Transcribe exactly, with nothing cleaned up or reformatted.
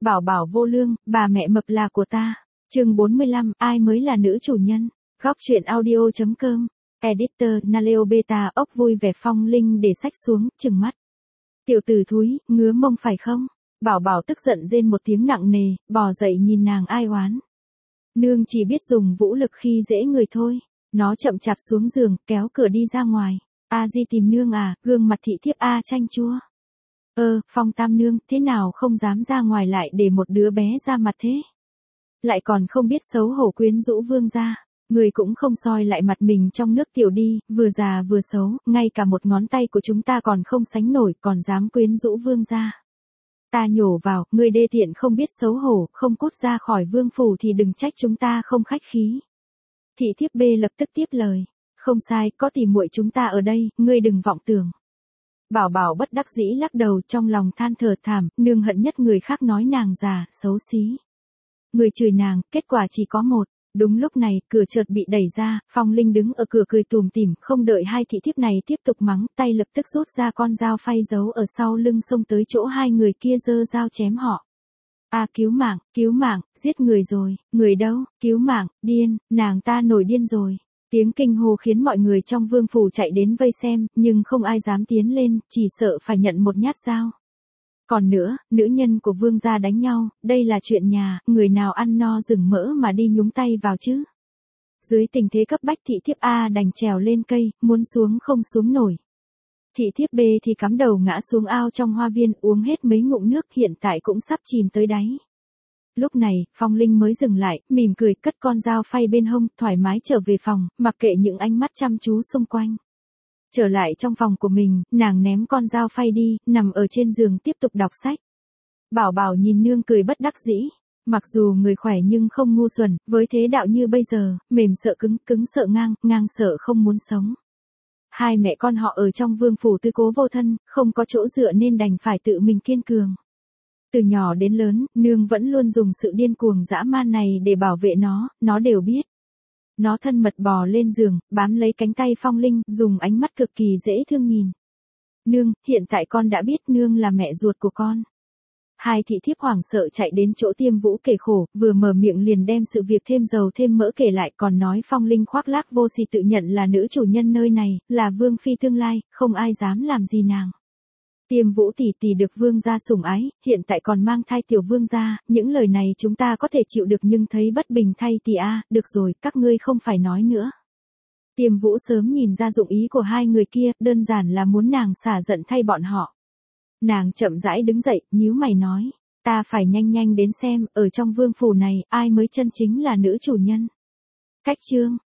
Bảo bảo vô lương, bà mẹ mập là của ta. Chương bốn mươi lăm, ai mới là nữ chủ nhân? Góc truyện audio chấm com. Editor Naleo Beta ốc vui vẻ. Phong Linh để sách xuống, trừng mắt. Tiểu tử thúi, ngứa mông phải không? Bảo bảo tức giận rên một tiếng nặng nề, bò dậy nhìn nàng ai oán. Nương chỉ biết dùng vũ lực khi dễ người thôi. Nó chậm chạp xuống giường, kéo cửa đi ra ngoài. A Di tìm nương à, gương mặt thị thiếp A chanh chua. Ơ, Phong tam nương, thế nào không dám ra ngoài lại để một đứa bé ra mặt thế? Lại còn không biết xấu hổ quyến rũ vương gia. Người cũng không soi lại mặt mình trong nước tiểu đi, vừa già vừa xấu, ngay cả một ngón tay của chúng ta còn không sánh nổi, còn dám quyến rũ vương gia. Ta nhổ vào, người đê tiện không biết xấu hổ, không cút ra khỏi vương phủ thì đừng trách chúng ta không khách khí. Thị thiếp B lập tức tiếp lời. Không sai, có tỉ muội chúng ta ở đây, ngươi đừng vọng tưởng. Bảo bảo bất đắc dĩ lắc đầu, trong lòng than thở thảm, nương hận nhất người khác nói nàng già, xấu xí. Người chửi nàng, kết quả chỉ có một. Đúng lúc này, cửa chợt bị đẩy ra, Phong Linh đứng ở cửa cười tủm tỉm, không đợi hai thị thiếp này tiếp tục mắng, tay lập tức rút ra con dao phay giấu ở sau lưng xông tới chỗ hai người kia giơ dao chém họ. A à, cứu mạng, cứu mạng, giết người rồi, người đâu, cứu mạng, điên, nàng ta nổi điên rồi. Tiếng kinh hô khiến mọi người trong vương phủ chạy đến vây xem, nhưng không ai dám tiến lên, chỉ sợ phải nhận một nhát dao. Còn nữa, nữ nhân của vương gia đánh nhau, đây là chuyện nhà, người nào ăn no rừng mỡ mà đi nhúng tay vào chứ. Dưới tình thế cấp bách thị thiếp A đành trèo lên cây, muốn xuống không xuống nổi. Thị thiếp B thì cắm đầu ngã xuống ao trong hoa viên, uống hết mấy ngụm nước, hiện tại cũng sắp chìm tới đáy. Lúc này, Phong Linh mới dừng lại, mỉm cười, cất con dao phay bên hông, thoải mái trở về phòng, mặc kệ những ánh mắt chăm chú xung quanh. Trở lại trong phòng của mình, nàng ném con dao phay đi, nằm ở trên giường tiếp tục đọc sách. Bảo bảo nhìn nương cười bất đắc dĩ. Mặc dù người khỏe nhưng không ngu xuẩn, với thế đạo như bây giờ, mềm sợ cứng, cứng sợ ngang, ngang sợ không muốn sống. Hai mẹ con họ ở trong vương phủ tư cố vô thân, không có chỗ dựa nên đành phải tự mình kiên cường. Từ nhỏ đến lớn, nương vẫn luôn dùng sự điên cuồng dã man này để bảo vệ nó, nó đều biết. Nó thân mật bò lên giường, bám lấy cánh tay Phong Linh, dùng ánh mắt cực kỳ dễ thương nhìn. Nương, hiện tại con đã biết nương là mẹ ruột của con. Hai thị thiếp hoảng sợ chạy đến chỗ Tiêm Vũ kể khổ, vừa mở miệng liền đem sự việc thêm dầu thêm mỡ kể lại, còn nói Phong Linh khoác lác vô sỉ tự nhận là nữ chủ nhân nơi này, là vương phi tương lai, không ai dám làm gì nàng. Tiêm Vũ tỷ tỷ được vương gia sủng ái, hiện tại còn mang thai tiểu vương gia, những lời này chúng ta có thể chịu được nhưng thấy bất bình thay tỷ a, được rồi, các ngươi không phải nói nữa. Tiêm Vũ sớm nhìn ra dụng ý của hai người kia, đơn giản là muốn nàng xả giận thay bọn họ. Nàng chậm rãi đứng dậy, nhíu mày nói, ta phải nhanh nhanh đến xem, ở trong vương phủ này, ai mới chân chính là nữ chủ nhân. Cách chương,